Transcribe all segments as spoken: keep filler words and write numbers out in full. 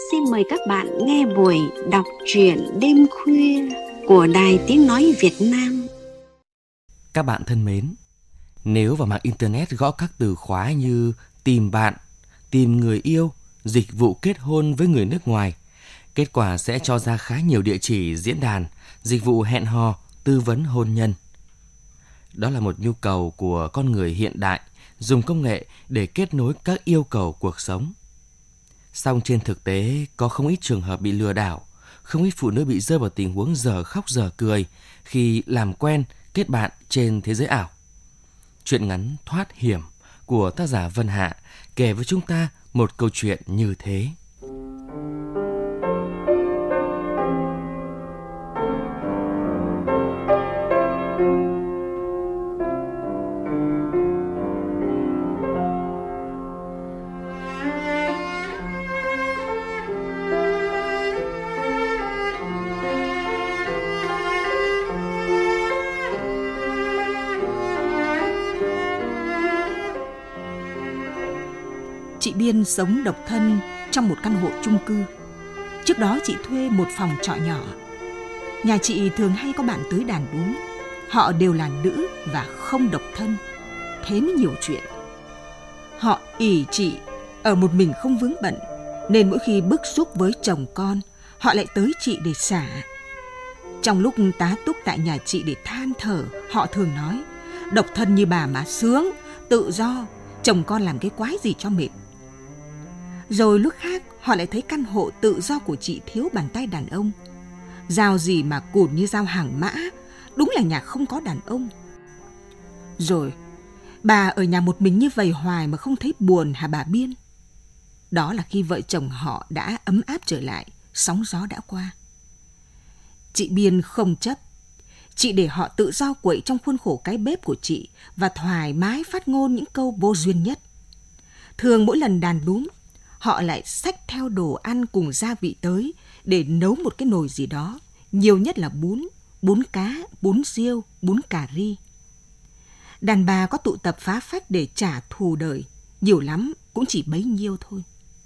xin mời các bạn nghe buổi đọc truyện đêm khuya của Đài Tiếng Nói Việt Nam. Các bạn thân mến, nếu vào mạng Internet gõ các từ khóa như tìm bạn, tìm người yêu, dịch vụ kết hôn với người nước ngoài, kết quả sẽ cho ra khá nhiều địa chỉ diễn đàn, dịch vụ hẹn hò, tư vấn hôn nhân. Đó là một nhu cầu của con người hiện đại, dùng công nghệ để kết nối các yêu cầu cuộc sống. Song trên thực tế, có không ít trường hợp bị lừa đảo, không ít phụ nữ bị rơi vào tình huống dở khóc dở cười khi làm quen, kết bạn trên thế giới ảo. Truyện ngắn Thoát Hiểm của tác giả Vân Hạ kể với chúng ta một câu chuyện như thế. Chị Biên sống độc thân trong một căn hộ chung cư. Trước đó chị thuê một phòng trọ nhỏ. Nhà chị thường hay có bạn tới đàn đúm. Họ đều là nữ và không độc thân, thế mới nhiều chuyện. Họ ỷ chị ở một mình không vướng bận, nên mỗi khi bức xúc với chồng con, họ lại tới chị để xả. Trong lúc tá túc tại nhà chị để than thở, họ thường nói: độc thân như bà mà sướng, tự do, chồng con làm cái quái gì cho mệt. Rồi lúc khác họ lại thấy căn hộ tự do của chị thiếu bàn tay đàn ông. Dao gì mà cùn như dao hàng mã, đúng là nhà không có đàn ông. Rồi bà ở nhà một mình như vậy hoài mà không thấy buồn hả bà Biên? Đó là khi vợ chồng họ đã ấm áp trở lại, sóng gió đã qua. Chị Biên không chấp. Chị để họ tự do quậy trong khuôn khổ cái bếp của chị và thoải mái phát ngôn những câu vô duyên nhất. Thường mỗi lần đàn đúm, họ lại xách theo đồ ăn cùng gia vị tới để nấu một cái nồi gì đó, nhiều nhất là bún, bún cá, bún riêu, bún cà ri. Đàn bà có tụ tập phá phách để trả thù đời, nhiều lắm cũng chỉ bấy nhiêu thôi.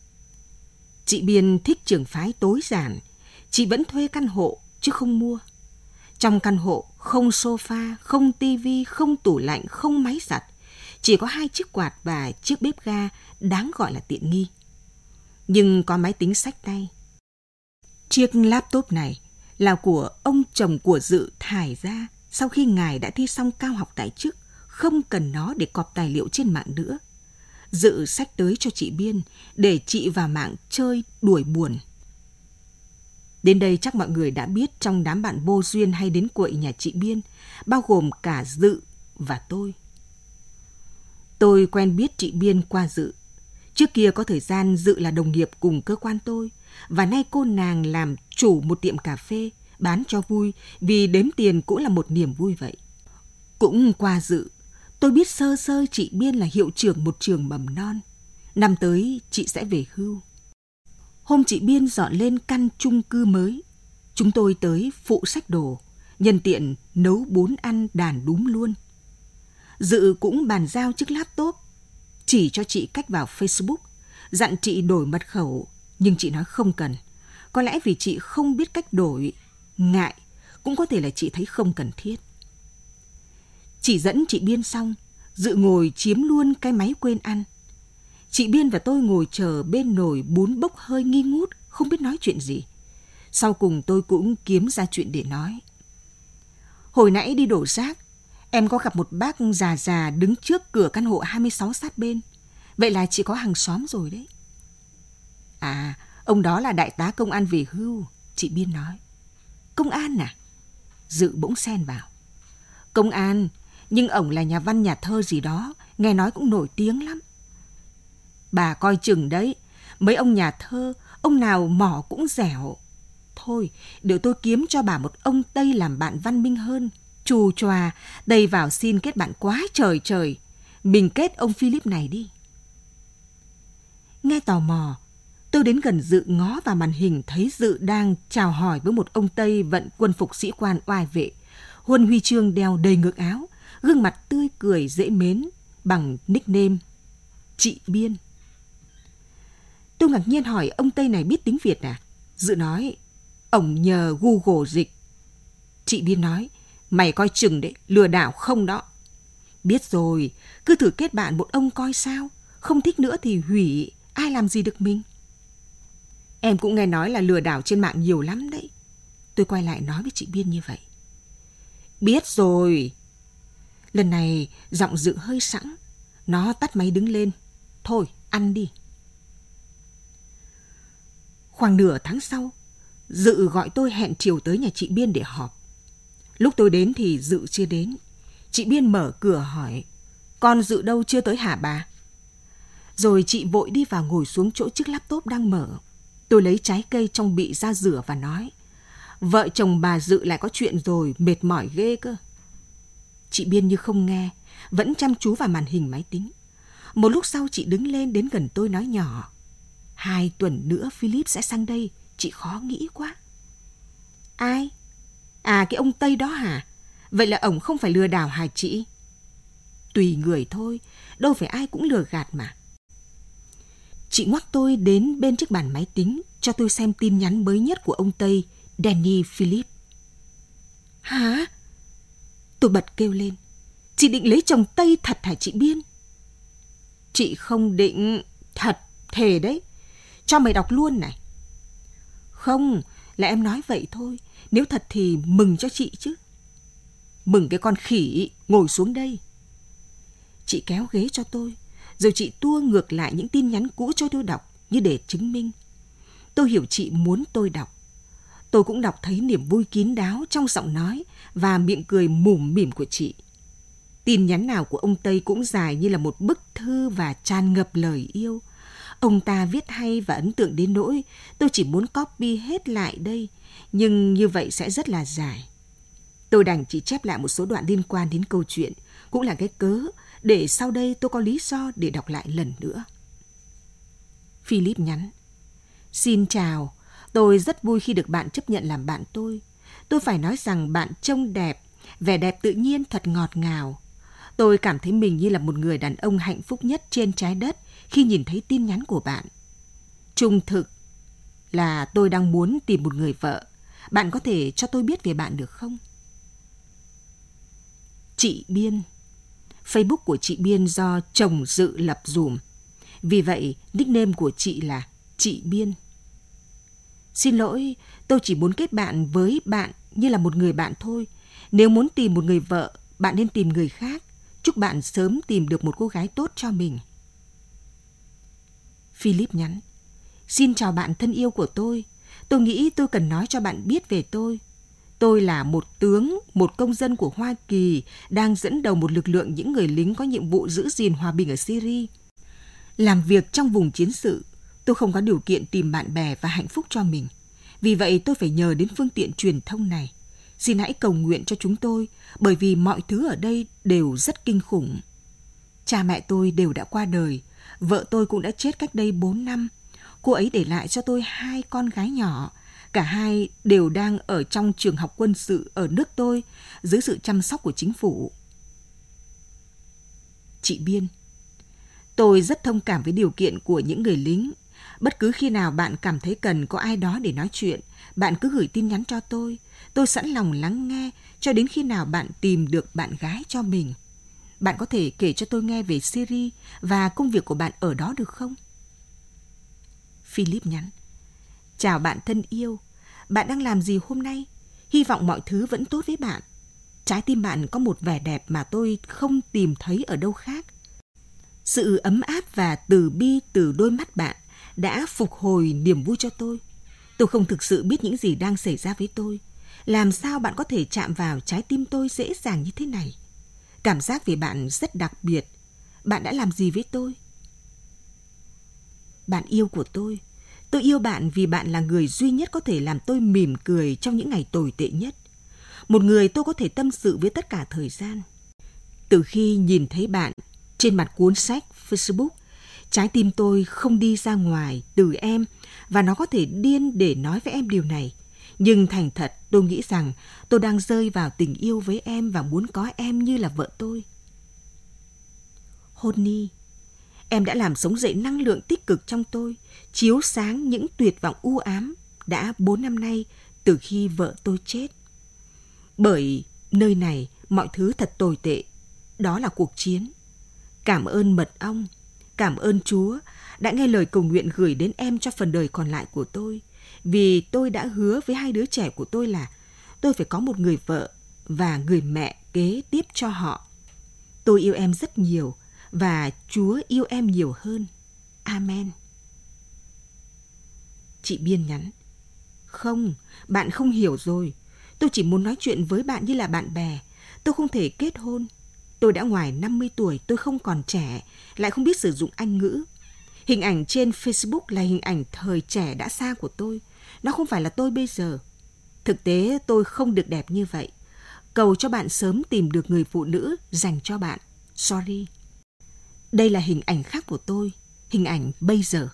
Chị Biên thích trường phái tối giản, chị vẫn thuê căn hộ chứ không mua. Trong căn hộ không sofa, không tivi, không tủ lạnh, không máy giặt, chỉ có hai chiếc quạt và chiếc bếp ga đáng gọi là tiện nghi. Nhưng có máy tính xách tay. Chiếc laptop này là của ông chồng của Dự thải ra sau khi ngài đã thi xong cao học tại chức, không cần nó để cọp tài liệu trên mạng nữa. Dự xách tới cho chị Biên để chị vào mạng chơi đuổi buồn. Đến đây chắc mọi người đã biết trong đám bạn vô duyên hay đến quậy nhà chị Biên, bao gồm cả Dự và tôi. Tôi quen biết chị Biên qua Dự. Trước kia có thời gian Dự là đồng nghiệp cùng cơ quan tôi, và nay cô nàng làm chủ một tiệm cà phê, bán cho vui vì đếm tiền cũng là một niềm vui vậy. Cũng qua Dự, tôi biết sơ sơ chị Biên là hiệu trưởng một trường mầm non. Năm tới chị sẽ về hưu. Hôm chị Biên dọn lên căn chung cư mới, chúng tôi tới phụ xách đồ, nhân tiện nấu bún ăn đàn đúm luôn. Dự cũng bàn giao chiếc laptop, chỉ cho chị cách vào Facebook, dặn chị đổi mật khẩu, nhưng chị nói không cần. Có lẽ vì chị không biết cách đổi, ngại, cũng có thể là chị thấy không cần thiết. Chỉ dẫn chị Biên xong, Dự ngồi chiếm luôn cái máy quên ăn. Chị Biên và tôi ngồi chờ bên nồi bún bốc hơi nghi ngút, không biết nói chuyện gì. Sau cùng tôi cũng kiếm ra chuyện để nói. Hồi nãy đi đổ rác, em có gặp một bác già già đứng trước cửa căn hộ hai mươi sáu sát bên. Vậy là chị có hàng xóm rồi đấy. À, ông đó là đại tá công an về hưu, chị Biên nói. Công an à? Dự bỗng xen vào. Công an, nhưng ổng là nhà văn nhà thơ gì đó, nghe nói cũng nổi tiếng lắm. Bà coi chừng đấy, mấy ông nhà thơ, ông nào mỏ cũng dẻo. Thôi, để tôi kiếm cho bà một ông Tây làm bạn văn minh hơn. Chù chòa, đây vào xin kết bạn quá trời trời. Mình kết ông Philip này đi. Nghe tò mò, tôi đến gần Dự ngó vào màn hình thấy Dự đang chào hỏi với một ông Tây vận quân phục sĩ quan oai vệ, huân huy chương đeo đầy ngực áo, gương mặt tươi cười dễ mến bằng nickname Chị Biên. Tôi ngạc nhiên hỏi ông Tây này biết tiếng Việt à? Dự nói, ổng nhờ Google dịch. Chị Biên nói, mày coi chừng đấy, lừa đảo không đó. Biết rồi, cứ thử kết bạn một ông coi sao. Không thích nữa thì hủy, ai làm gì được mình. Em cũng nghe nói là lừa đảo trên mạng nhiều lắm đấy. Tôi quay lại nói với chị Biên như vậy. Biết rồi. Lần này giọng Dự hơi sẵn. Nó tắt máy đứng lên. Thôi, ăn đi. Khoảng nửa tháng sau, Dự gọi tôi hẹn chiều tới nhà chị Biên để họp. Lúc tôi đến thì Dự chưa đến. Chị Biên mở cửa hỏi, con Dự đâu chưa tới hả bà? Rồi chị vội đi vào ngồi xuống chỗ chiếc laptop đang mở. Tôi lấy trái cây trong bị ra rửa và nói, vợ chồng bà Dự lại có chuyện rồi, mệt mỏi ghê cơ. Chị Biên như không nghe, vẫn chăm chú vào màn hình máy tính. Một lúc sau chị đứng lên đến gần tôi nói nhỏ, hai tuần nữa Philip sẽ sang đây, chị khó nghĩ quá. Ai? À, cái ông Tây đó hả? Vậy là ổng không phải lừa đảo hả chị? Tùy người thôi, đâu phải ai cũng lừa gạt mà. Chị ngoắc tôi đến bên chiếc bàn máy tính cho tôi xem tin nhắn mới nhất của ông Tây, Danny Philip. Hả? Tôi bật kêu lên. Chị định lấy chồng Tây thật hả chị Biên? Chị không định. Thật, thề đấy. Cho mày đọc luôn này. Không, là em nói vậy thôi. Nếu thật thì mừng cho chị chứ. Mừng cái con khỉ, ngồi xuống đây. Chị kéo ghế cho tôi, rồi chị tua ngược lại những tin nhắn cũ cho tôi đọc như để chứng minh. Tôi hiểu chị muốn tôi đọc. Tôi cũng đọc thấy niềm vui kín đáo trong giọng nói và miệng cười mủm mỉm của chị. Tin nhắn nào của ông Tây cũng dài như là một bức thư và tràn ngập lời yêu. Ông ta viết hay và ấn tượng đến nỗi tôi chỉ muốn copy hết lại đây, nhưng như vậy sẽ rất là dài. Tôi đành chỉ chép lại một số đoạn liên quan đến câu chuyện, cũng là cái cớ để sau đây tôi có lý do để đọc lại lần nữa. Philip nhắn, xin chào, tôi rất vui khi được bạn chấp nhận làm bạn tôi. Tôi phải nói rằng bạn trông đẹp, vẻ đẹp tự nhiên thật ngọt ngào. Tôi cảm thấy mình như là một người đàn ông hạnh phúc nhất trên trái đất khi nhìn thấy tin nhắn của bạn. Trung thực là tôi đang muốn tìm một người vợ. Bạn có thể cho tôi biết về bạn được không? Chị Biên. Facebook của chị Biên do chồng Dự lập dùm. Vì vậy, nickname của chị là chị Biên. Xin lỗi, tôi chỉ muốn kết bạn với bạn như là một người bạn thôi. Nếu muốn tìm một người vợ, bạn nên tìm người khác. Chúc bạn sớm tìm được một cô gái tốt cho mình. Philip nhắn, xin chào bạn thân yêu của tôi. Tôi nghĩ tôi cần nói cho bạn biết về tôi. Tôi là một tướng, một công dân của Hoa Kỳ, đang dẫn đầu một lực lượng những người lính có nhiệm vụ giữ gìn hòa bình ở Syria. Làm việc trong vùng chiến sự, tôi không có điều kiện tìm bạn bè và hạnh phúc cho mình. Vì vậy tôi phải nhờ đến phương tiện truyền thông này. Xin hãy cầu nguyện cho chúng tôi, bởi vì mọi thứ ở đây đều rất kinh khủng. Cha mẹ tôi đều đã qua đời, vợ tôi cũng đã chết cách đây bốn năm. Cô ấy để lại cho tôi hai con gái nhỏ. Cả hai đều đang ở trong trường học quân sự ở nước tôi, dưới sự chăm sóc của chính phủ. Chị Biên, tôi rất thông cảm với điều kiện của những người lính. Bất cứ khi nào bạn cảm thấy cần có ai đó để nói chuyện, bạn cứ gửi tin nhắn cho tôi. Tôi sẵn lòng lắng nghe cho đến khi nào bạn tìm được bạn gái cho mình. Bạn có thể kể cho tôi nghe về Syria và công việc của bạn ở đó được không? Philip nhắn, chào bạn thân yêu. Bạn đang làm gì hôm nay? Hy vọng mọi thứ vẫn tốt với bạn. Trái tim bạn có một vẻ đẹp mà tôi không tìm thấy ở đâu khác. Sự ấm áp và từ bi từ đôi mắt bạn đã phục hồi niềm vui cho tôi. Tôi không thực sự biết những gì đang xảy ra với tôi. Làm sao bạn có thể chạm vào trái tim tôi dễ dàng như thế này? Cảm giác về bạn rất đặc biệt. Bạn đã làm gì với tôi? Bạn yêu của tôi. Tôi yêu bạn vì bạn là người duy nhất có thể làm tôi mỉm cười trong những ngày tồi tệ nhất. Một người tôi có thể tâm sự với tất cả thời gian. Từ khi nhìn thấy bạn trên mặt cuốn sách Facebook, trái tim tôi không đi ra ngoài từ em và nó có thể điên để nói với em điều này. Nhưng thành thật, tôi nghĩ rằng tôi đang rơi vào tình yêu với em và muốn có em như là vợ tôi. Honey, Em đã làm sống dậy năng lượng tích cực trong tôi, chiếu sáng những tuyệt vọng u ám đã bốn năm nay từ khi vợ tôi chết. Bởi nơi này mọi thứ thật tồi tệ, đó là cuộc chiến. Cảm ơn mật ong, cảm ơn Chúa đã nghe lời cầu nguyện gửi đến em cho phần đời còn lại của tôi. Vì tôi đã hứa với hai đứa trẻ của tôi là tôi phải có một người vợ và người mẹ kế tiếp cho họ. Tôi yêu em rất nhiều và Chúa yêu em nhiều hơn. Amen. Chị Biên nhắn: Không, bạn không hiểu rồi. Tôi chỉ muốn nói chuyện với bạn như là bạn bè. Tôi không thể kết hôn. Tôi đã ngoài năm mươi tuổi, tôi không còn trẻ, lại không biết sử dụng Anh ngữ. Hình ảnh trên Facebook là hình ảnh thời trẻ đã xa của tôi. Nó không phải là tôi bây giờ. Thực tế tôi không được đẹp như vậy. Cầu cho bạn sớm tìm được người phụ nữ dành cho bạn. Sorry. Đây là hình ảnh khác của tôi, hình ảnh bây giờ.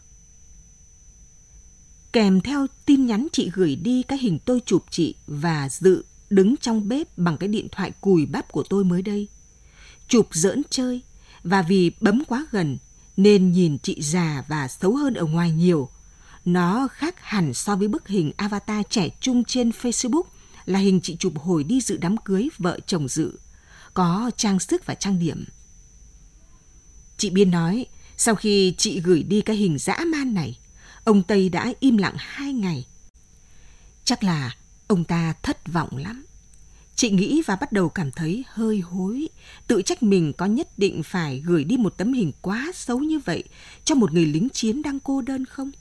Kèm theo tin nhắn chị gửi đi cái hình tôi chụp chị và Dự đứng trong bếp bằng cái điện thoại cùi bắp của tôi mới đây. Chụp giỡn chơi, và vì bấm quá gần nên nhìn chị già và xấu hơn ở ngoài nhiều. Nó khác hẳn so với bức hình avatar trẻ trung trên Facebook là hình chị chụp hồi đi dự đám cưới vợ chồng Dự, có trang sức và trang điểm. Chị Biên nói, sau khi chị gửi đi cái hình dã man này, ông Tây đã im lặng hai ngày. Chắc là ông ta thất vọng lắm. Chị nghĩ và bắt đầu cảm thấy hơi hối, tự trách mình có nhất định phải gửi đi một tấm hình quá xấu như vậy cho một người lính chiến đang cô đơn không?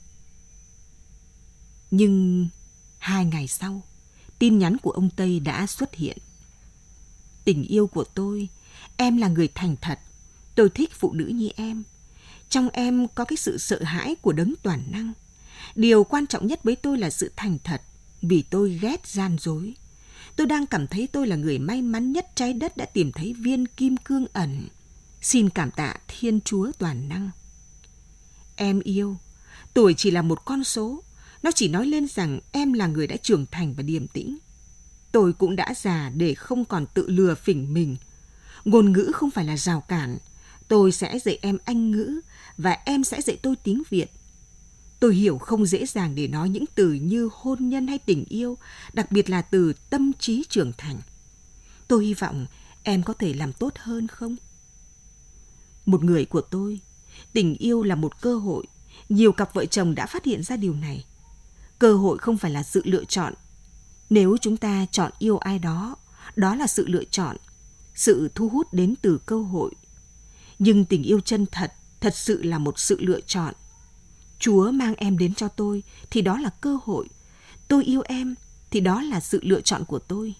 Nhưng hai ngày sau, tin nhắn của ông Tây đã xuất hiện. Tình yêu của tôi, em là người thành thật. Tôi thích phụ nữ như em. Trong em có cái sự sợ hãi của đấng toàn năng. Điều quan trọng nhất với tôi là sự thành thật, vì tôi ghét gian dối. Tôi đang cảm thấy tôi là người may mắn nhất trái đất đã tìm thấy viên kim cương ẩn. Xin cảm tạ Thiên Chúa toàn năng. Em yêu, tuổi chỉ là một con số. Nó chỉ nói lên rằng em là người đã trưởng thành và điềm tĩnh. Tôi cũng đã già để không còn tự lừa phỉnh mình. Ngôn ngữ không phải là rào cản. Tôi sẽ dạy em Anh ngữ và em sẽ dạy tôi tiếng Việt. Tôi hiểu không dễ dàng để nói những từ như hôn nhân hay tình yêu, đặc biệt là từ tâm trí trưởng thành. Tôi hy vọng em có thể làm tốt hơn không? Một người của tôi, tình yêu là một cơ hội. Nhiều cặp vợ chồng đã phát hiện ra điều này. Cơ hội không phải là sự lựa chọn. Nếu chúng ta chọn yêu ai đó, đó là sự lựa chọn. Sự thu hút đến từ cơ hội. Nhưng tình yêu chân thật, thật sự là một sự lựa chọn. Chúa mang em đến cho tôi, thì đó là cơ hội. Tôi yêu em, thì đó là sự lựa chọn của tôi.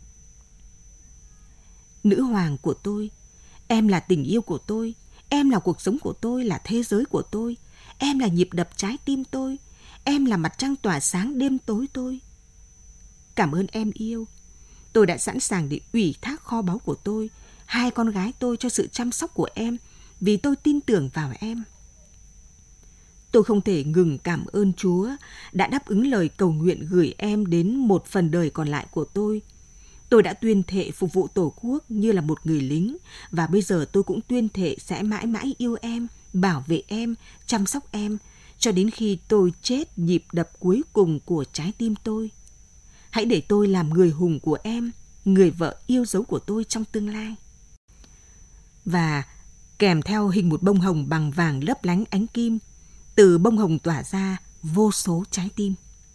Nữ hoàng của tôi, em là tình yêu của tôi. Em là cuộc sống của tôi, là thế giới của tôi. Em là nhịp đập trái tim tôi. Em là mặt trăng tỏa sáng đêm tối tôi. Cảm ơn em yêu. Tôi đã sẵn sàng để ủy thác kho báu của tôi, hai con gái tôi cho sự chăm sóc của em, vì tôi tin tưởng vào em. Tôi không thể ngừng cảm ơn Chúa đã đáp ứng lời cầu nguyện gửi em đến một phần đời còn lại của tôi. Tôi đã tuyên thệ phục vụ Tổ quốc như là một người lính, và bây giờ tôi cũng tuyên thệ sẽ mãi mãi yêu em, bảo vệ em, chăm sóc em, cho đến khi tôi chết nhịp đập cuối cùng của trái tim tôi. Hãy để tôi làm người hùng của em, người vợ yêu dấu của tôi trong tương lai. Và kèm theo hình một bông hồng bằng vàng lấp lánh ánh kim, từ bông hồng tỏa ra vô số trái tim.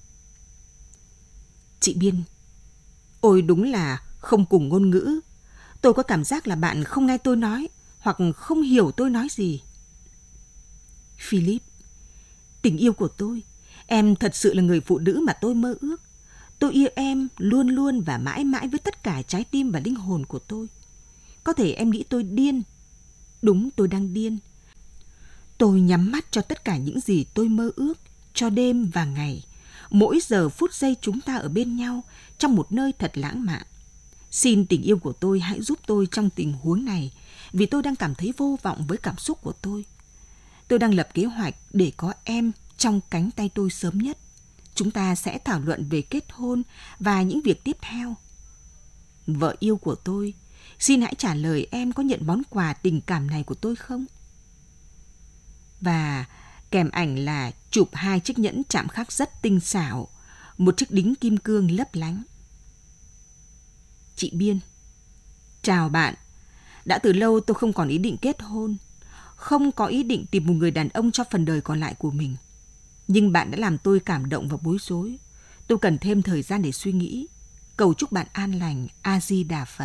Chị Biên, ôi đúng là không cùng ngôn ngữ. Tôi có cảm giác là bạn không nghe tôi nói, hoặc không hiểu tôi nói gì. Philip, tình yêu của tôi, em thật sự là người phụ nữ mà tôi mơ ước. Tôi yêu em luôn luôn và mãi mãi với tất cả trái tim và linh hồn của tôi. Có thể em nghĩ tôi điên. Đúng, tôi đang điên. Tôi nhắm mắt cho tất cả những gì tôi mơ ước, cho đêm và ngày. Mỗi giờ phút giây chúng ta ở bên nhau trong một nơi thật lãng mạn. Xin tình yêu của tôi hãy giúp tôi trong tình huống này, vì tôi đang cảm thấy vô vọng với cảm xúc của tôi. Tôi đang lập kế hoạch để có em trong cánh tay tôi sớm nhất. Chúng ta sẽ thảo luận về kết hôn và những việc tiếp theo. Vợ yêu của tôi, xin hãy trả lời em có nhận món quà tình cảm này của tôi không? và kèm ảnh là chụp hai chiếc nhẫn chạm khắc rất tinh xảo, một chiếc đính kim cương lấp lánh. Chị Biên: chào bạn. Đã từ lâu tôi không còn ý định kết hôn, không có ý định tìm một người đàn ông cho phần đời còn lại của mình. Nhưng bạn đã làm tôi cảm động và bối rối. Tôi cần thêm thời gian để suy nghĩ. Cầu chúc bạn an lành. A-di-đà Phật.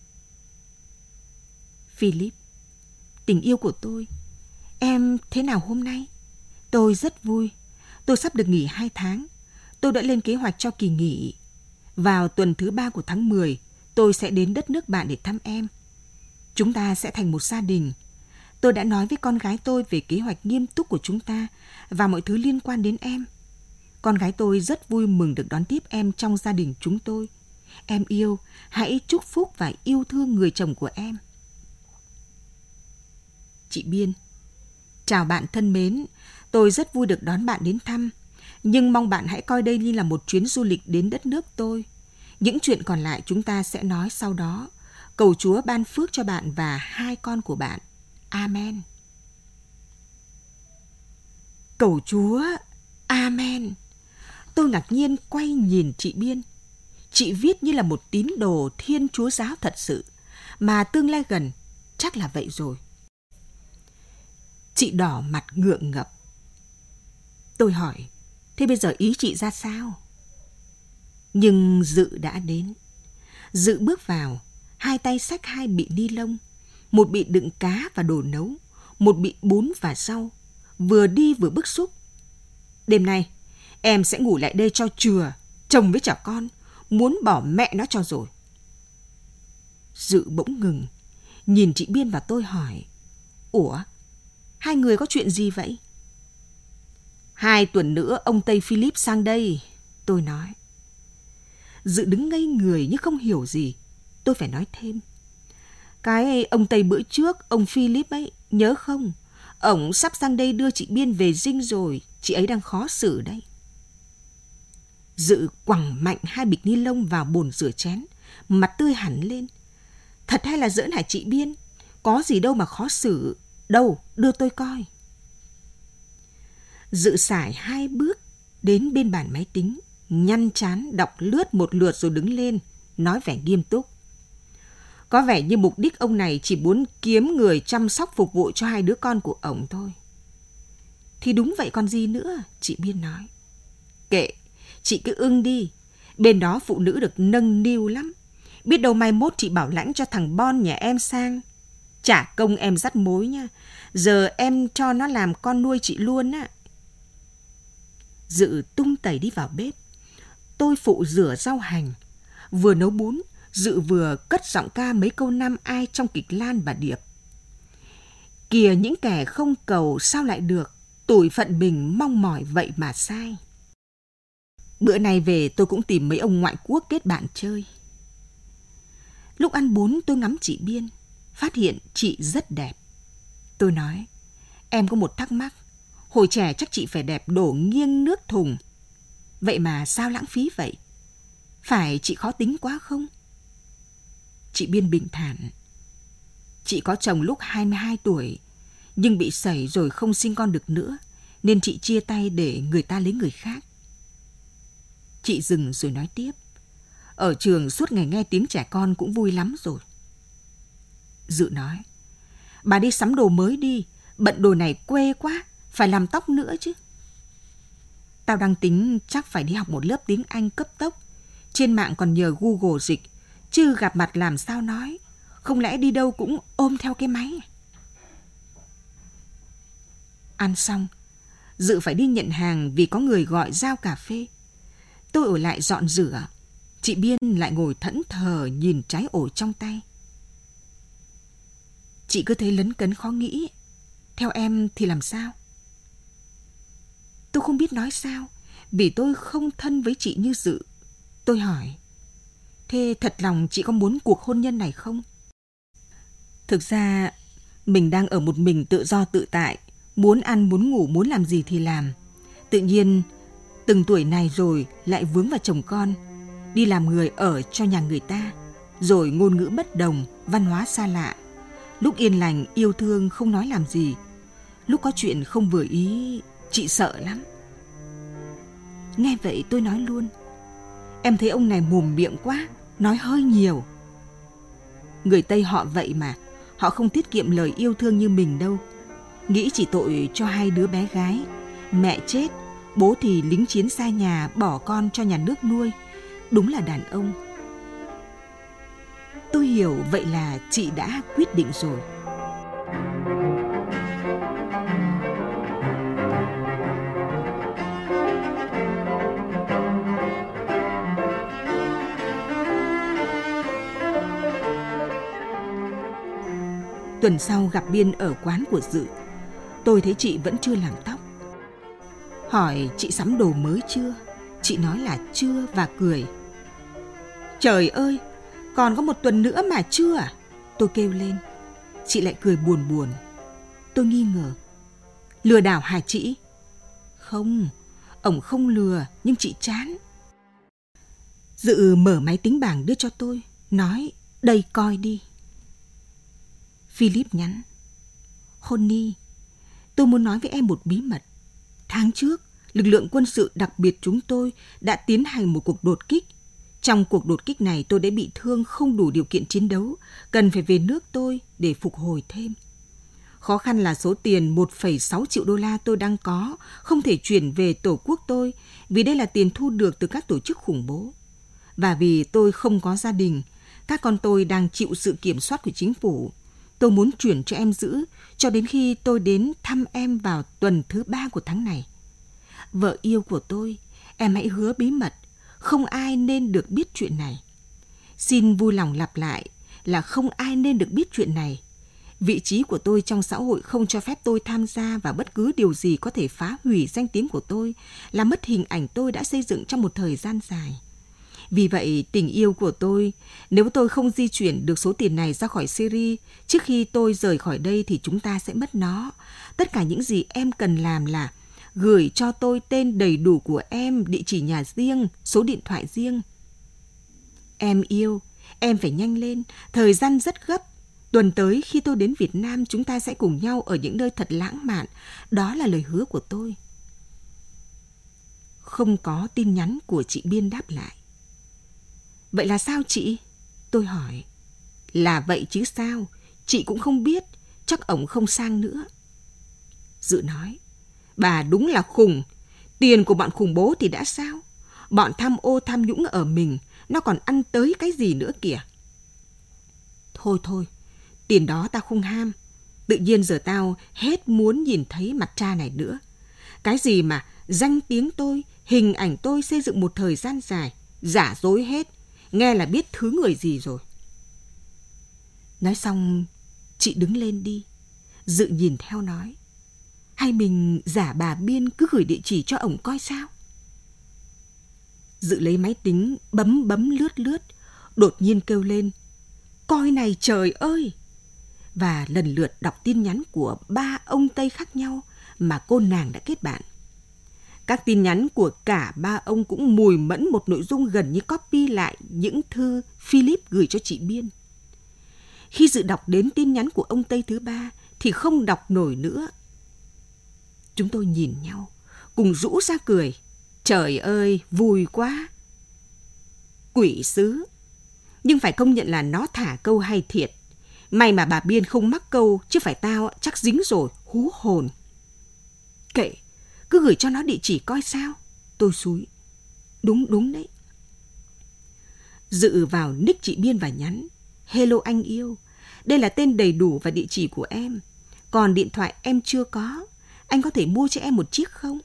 Philip: tình yêu của tôi, em thế nào hôm nay? Tôi rất vui. Tôi sắp được nghỉ hai tháng. Tôi đã lên kế hoạch cho kỳ nghỉ. Vào tuần thứ ba của tháng mười, tôi sẽ đến đất nước bạn để thăm em. Chúng ta sẽ thành một gia đình. Tôi đã nói với con gái tôi về kế hoạch nghiêm túc của chúng ta và mọi thứ liên quan đến em. Con gái tôi rất vui mừng được đón tiếp em trong gia đình chúng tôi. Em yêu, hãy chúc phúc và yêu thương người chồng của em. Chị Biên: chào bạn thân mến, tôi rất vui được đón bạn đến thăm, nhưng mong bạn hãy coi đây như là một chuyến du lịch đến đất nước tôi. Những chuyện còn lại chúng ta sẽ nói sau đó. Cầu Chúa ban phước cho bạn và hai con của bạn. Amen. Cầu Chúa. Amen. Tôi ngạc nhiên quay nhìn chị Biên. Chị viết như là một tín đồ Thiên Chúa giáo thật sự, mà tương lai gần chắc là vậy rồi. Chị đỏ mặt ngượng ngập. Tôi hỏi, thế bây giờ ý chị ra sao? Nhưng Dự đã đến. Dự bước vào, hai tay xách hai bị ni lông, một bị đựng cá và đồ nấu, một bị bún và rau, vừa đi vừa bức xúc. Đêm nay, em sẽ ngủ lại đây cho chừa, chồng với trẻ con, muốn bỏ mẹ nó cho rồi. Dự bỗng ngừng, nhìn chị Biên và tôi hỏi, ủa, hai người có chuyện gì vậy? Hai tuần nữa ông Tây Philip sang đây, tôi nói. Dự đứng ngây người như không hiểu gì. Tôi phải nói thêm. Cái ông Tây bữa trước, ông Philip ấy, nhớ không? Ổng sắp sang đây đưa chị Biên về dinh rồi, chị ấy đang khó xử đấy. Dự quẳng mạnh hai bịch ni lông vào bồn rửa chén, mặt tươi hẳn lên. Thật hay là giỡn hả chị Biên? Có gì đâu mà khó xử. Đâu, đưa tôi coi. Dự sải hai bước đến bên bàn máy tính, nhăn trán đọc lướt một lượt rồi đứng lên, nói vẻ nghiêm túc. Có vẻ như mục đích ông này chỉ muốn kiếm người chăm sóc phục vụ cho hai đứa con của ổng thôi. Thì đúng vậy còn gì nữa, chị Biên nói. Kệ, chị cứ ưng đi. Bên đó phụ nữ được nâng niu lắm. Biết đâu mai mốt chị bảo lãnh cho thằng Bon nhà em sang. Trả công em dắt mối nha. Giờ em cho nó làm con nuôi chị luôn á. Dự tung tẩy đi vào bếp. Tôi phụ rửa rau hành. Vừa nấu bún, Dự vừa cất giọng ca mấy câu Nam Ai trong kịch Lan và Điệp. Kìa những kẻ không cầu sao lại được, tủi phận mình mong mỏi vậy mà sai. Bữa nay về tôi cũng tìm mấy ông ngoại quốc kết bạn chơi. Lúc ăn bún tôi ngắm chị Biên, phát hiện chị rất đẹp. Tôi nói, em có một thắc mắc, hồi trẻ chắc chị phải đẹp đổ nghiêng nước thùng. Vậy mà sao lãng phí vậy? Phải chị khó tính quá không? Chị Biên bình thản. Chị có chồng lúc hai mươi hai tuổi, nhưng bị sẩy rồi không sinh con được nữa, nên chị chia tay để người ta lấy người khác. Chị dừng rồi nói tiếp. Ở trường suốt ngày nghe tiếng trẻ con cũng vui lắm rồi. Dự nói, bà đi sắm đồ mới đi, bận đồ này quê quá, phải làm tóc nữa chứ. Tao đang tính chắc phải đi học một lớp tiếng Anh cấp tốc. Trên mạng còn nhờ Google dịch, chứ gặp mặt làm sao nói. Không lẽ đi đâu cũng ôm theo cái máy. Ăn xong, Dự phải đi nhận hàng vì có người gọi giao cà phê. Tôi ở lại dọn rửa. Chị Biên lại ngồi thẫn thờ nhìn trái ổi trong tay. Chị cứ thấy lấn cấn khó nghĩ. Theo em thì làm sao? Tôi không biết nói sao, vì tôi không thân với chị như Dự. Tôi hỏi, thế thật lòng chị có muốn cuộc hôn nhân này không? Thực ra, mình đang ở một mình tự do tự tại, muốn ăn, muốn ngủ, muốn làm gì thì làm. Tự nhiên, từng tuổi này rồi lại vướng vào chồng con, đi làm người ở cho nhà người ta, rồi ngôn ngữ bất đồng, văn hóa xa lạ. Lúc yên lành, yêu thương không nói làm gì. Lúc có chuyện không vừa ý, chị sợ lắm. Nghe vậy tôi nói luôn. Em thấy ông này mồm miệng quá, nói hơi nhiều. Người Tây họ vậy mà, họ không tiết kiệm lời yêu thương như mình đâu. Nghĩ chỉ tội cho hai đứa bé gái. Mẹ chết, bố thì lính chiến xa nhà, bỏ con cho nhà nước nuôi. Đúng là đàn ông. Tôi hiểu vậy là chị đã quyết định rồi. Tuần sau gặp Biên ở quán của Dự. Tôi thấy chị vẫn chưa làm tóc. Hỏi chị sắm đồ mới chưa? Chị nói là chưa và cười. Trời ơi, còn có một tuần nữa mà chưa à? Tôi kêu lên. Chị lại cười buồn buồn. Tôi nghi ngờ. Lừa đảo hả chị? Không, ổng không lừa, nhưng chị chán. Dự mở máy tính bảng đưa cho tôi, nói đây coi đi. Philip nhắn. Honey, tôi muốn nói với em một bí mật. Tháng trước, lực lượng quân sự đặc biệt chúng tôi đã tiến hành một cuộc đột kích. Trong cuộc đột kích này tôi đã bị thương không đủ điều kiện chiến đấu, cần phải về nước tôi để phục hồi thêm. Khó khăn là số tiền một phẩy sáu triệu đô la tôi đang có không thể chuyển về tổ quốc tôi vì đây là tiền thu được từ các tổ chức khủng bố. Và vì tôi không có gia đình, các con tôi đang chịu sự kiểm soát của chính phủ. Tôi muốn chuyển cho em giữ cho đến khi tôi đến thăm em vào tuần thứ ba của tháng này. Vợ yêu của tôi, em hãy hứa bí mật, không ai nên được biết chuyện này. Xin vui lòng lặp lại là không ai nên được biết chuyện này. Vị trí của tôi trong xã hội không cho phép tôi tham gia vào bất cứ điều gì có thể phá hủy danh tiếng của tôi, làm mất hình ảnh tôi đã xây dựng trong một thời gian dài. Vì vậy, tình yêu của tôi, nếu tôi không di chuyển được số tiền này ra khỏi Syria, trước khi tôi rời khỏi đây thì chúng ta sẽ mất nó. Tất cả những gì em cần làm là gửi cho tôi tên đầy đủ của em, địa chỉ nhà riêng, số điện thoại riêng. Em yêu, em phải nhanh lên, thời gian rất gấp. Tuần tới khi tôi đến Việt Nam, chúng ta sẽ cùng nhau ở những nơi thật lãng mạn. Đó là lời hứa của tôi. Không có tin nhắn của chị Biên đáp lại. Vậy là sao chị? Tôi hỏi. Là vậy chứ sao? Chị cũng không biết, chắc ổng không sang nữa. Dự nói. Bà đúng là khùng. Tiền của bọn khủng bố thì đã sao? Bọn tham ô tham nhũng ở mình, nó còn ăn tới cái gì nữa kìa. Thôi thôi, tiền đó tao không ham. Tự nhiên giờ tao hết muốn nhìn thấy mặt cha này nữa. Cái gì mà danh tiếng tôi, hình ảnh tôi xây dựng một thời gian dài, giả dối hết. Nghe là biết thứ người gì rồi. Nói xong, chị đứng lên đi. Dự nhìn theo nói. Hay mình giả bà Biên cứ gửi địa chỉ cho ổng coi sao? Dự lấy máy tính, bấm bấm lướt lướt, đột nhiên kêu lên. Coi này trời ơi! Và lần lượt đọc tin nhắn của ba ông Tây khác nhau mà cô nàng đã kết bạn. Các tin nhắn của cả ba ông cũng mùi mẫn một nội dung gần như copy lại những thư Philip gửi cho chị Biên. Khi Dự đọc đến tin nhắn của ông Tây thứ ba thì không đọc nổi nữa. Chúng tôi nhìn nhau, cùng rũ ra cười. Trời ơi, vui quá! Quỷ sứ! Nhưng phải công nhận là nó thả câu hay thiệt. May mà bà Biên không mắc câu, chứ phải tao chắc dính rồi, hú hồn. Kệ! Cứ gửi cho nó địa chỉ coi sao. Tôi xúi. Đúng đúng đấy. Dự vào nick chị Biên và nhắn. Hello anh yêu. Đây là tên đầy đủ và địa chỉ của em. Còn điện thoại em chưa có. Anh có thể mua cho em một chiếc không?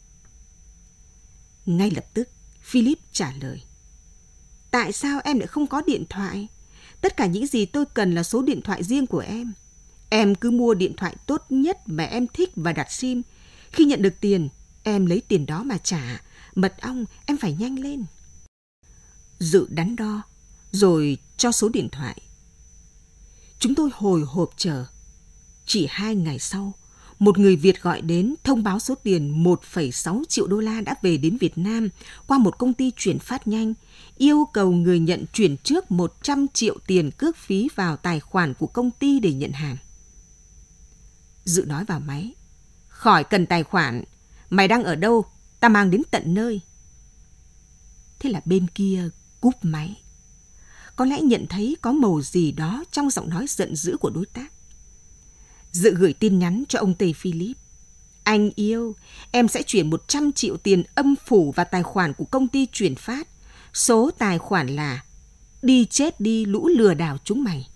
Ngay lập tức Philip trả lời. Tại sao em lại không có điện thoại? Tất cả những gì tôi cần là số điện thoại riêng của em. Em cứ mua điện thoại tốt nhất mà em thích và đặt sim. Khi nhận được tiền, em lấy tiền đó mà trả. Mật ong, em phải nhanh lên. Dự đắn đo, rồi cho số điện thoại. Chúng tôi hồi hộp chờ. Chỉ hai ngày sau, một người Việt gọi đến thông báo số tiền một phẩy sáu triệu đô la đã về đến Việt Nam qua một công ty chuyển phát nhanh, yêu cầu người nhận chuyển trước một trăm triệu tiền cước phí vào tài khoản của công ty để nhận hàng. Dự nói vào máy. Khỏi cần tài khoản, mày đang ở đâu, ta mang đến tận nơi. Thế là bên kia cúp máy. Có lẽ nhận thấy có màu gì đó trong giọng nói giận dữ của đối tác. Dự gửi tin nhắn cho ông Tây Philip. Anh yêu, em sẽ chuyển một trăm triệu tiền âm phủ vào tài khoản của công ty chuyển phát. Số tài khoản là đi chết đi lũ lừa đảo chúng mày.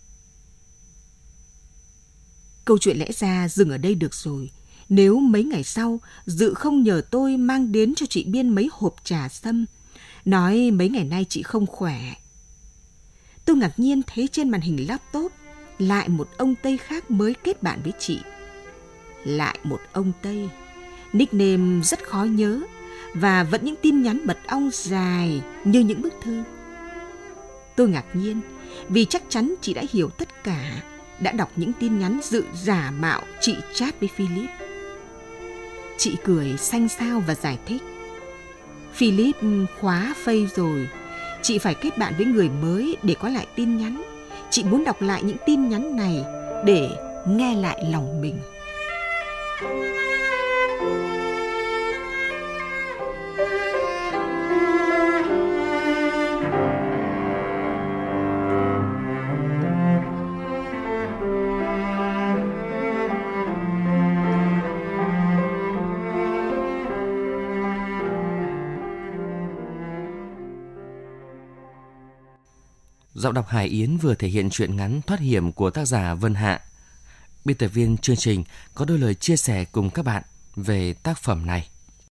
Câu chuyện lẽ ra dừng ở đây được rồi. Nếu mấy ngày sau, Dự không nhờ tôi mang đến cho chị Biên mấy hộp trà sâm, nói mấy ngày nay chị không khỏe. Tôi ngạc nhiên thấy trên màn hình laptop lại một ông Tây khác mới kết bạn với chị. Lại một ông Tây, nickname rất khó nhớ và vẫn những tin nhắn mật ong dài như những bức thư. Tôi ngạc nhiên vì chắc chắn chị đã hiểu tất cả, đã đọc những tin nhắn Dự giả mạo chị chat với Philip. Chị cười xanh xao và giải thích. Philip khóa Face rồi, chị phải kết bạn với người mới để có lại tin nhắn. Chị muốn đọc lại những tin nhắn này để nghe lại lòng mình. Giọng đọc Hải Yến vừa thể hiện truyện ngắn Thoát hiểm của tác giả Vân Hạ. Biên tập viên chương trình có đôi lời chia sẻ cùng các bạn về tác phẩm này.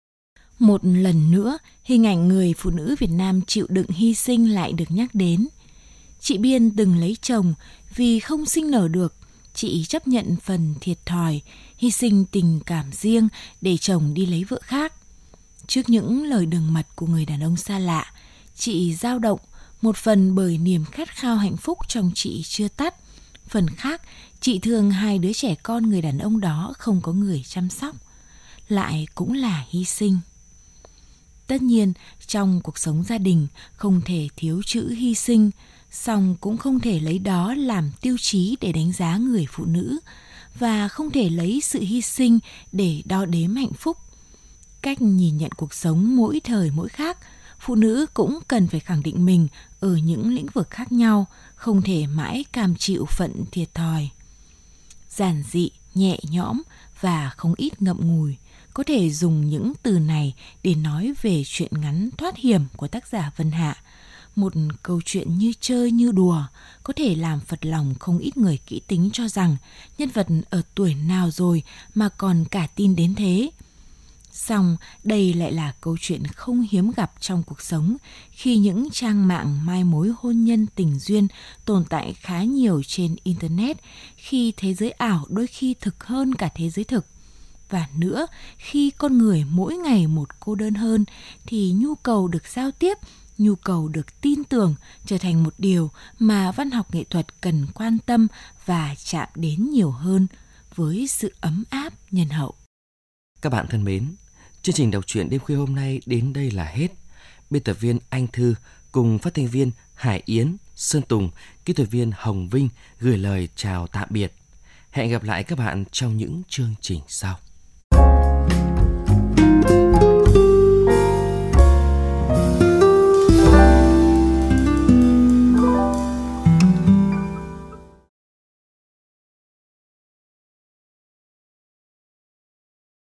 Một lần nữa, hình ảnh người phụ nữ Việt Nam chịu đựng hy sinh lại được nhắc đến. Chị Biên từng lấy chồng vì không sinh nở được. Chị chấp nhận phần thiệt thòi, hy sinh tình cảm riêng để chồng đi lấy vợ khác. Trước những lời đường mật của người đàn ông xa lạ, chị dao động, một phần bởi niềm khát khao hạnh phúc trong chị chưa tắt. Phần khác, chị thương hai đứa trẻ con người đàn ông đó không có người chăm sóc. Lại cũng là hy sinh. Tất nhiên, trong cuộc sống gia đình không thể thiếu chữ hy sinh, song cũng không thể lấy đó làm tiêu chí để đánh giá người phụ nữ, và không thể lấy sự hy sinh để đo đếm hạnh phúc. Cách nhìn nhận cuộc sống mỗi thời mỗi khác, phụ nữ cũng cần phải khẳng định mình ở những lĩnh vực khác nhau, không thể mãi cam chịu phận thiệt thòi. Giản dị, nhẹ nhõm và không ít ngậm ngùi, có thể dùng những từ này để nói về truyện ngắn Thoát hiểm của tác giả Vân Hạ. Một câu chuyện như chơi như đùa, có thể làm phật lòng không ít người kỹ tính cho rằng nhân vật ở tuổi nào rồi mà còn cả tin đến thế. Song đây lại là câu chuyện không hiếm gặp trong cuộc sống, khi những trang mạng mai mối hôn nhân tình duyên tồn tại khá nhiều trên Internet, khi thế giới ảo đôi khi thực hơn cả thế giới thực. Và nữa, khi con người mỗi ngày một cô đơn hơn, thì nhu cầu được giao tiếp, nhu cầu được tin tưởng trở thành một điều mà văn học nghệ thuật cần quan tâm và chạm đến nhiều hơn, với sự ấm áp nhân hậu. Các bạn thân mến, chương trình đọc truyện đêm khuya hôm nay đến đây là hết. Biên tập viên Anh Thư cùng phát thanh viên Hải Yến, Sơn Tùng, kỹ thuật viên Hồng Vinh gửi lời chào tạm biệt. Hẹn gặp lại các bạn trong những chương trình sau.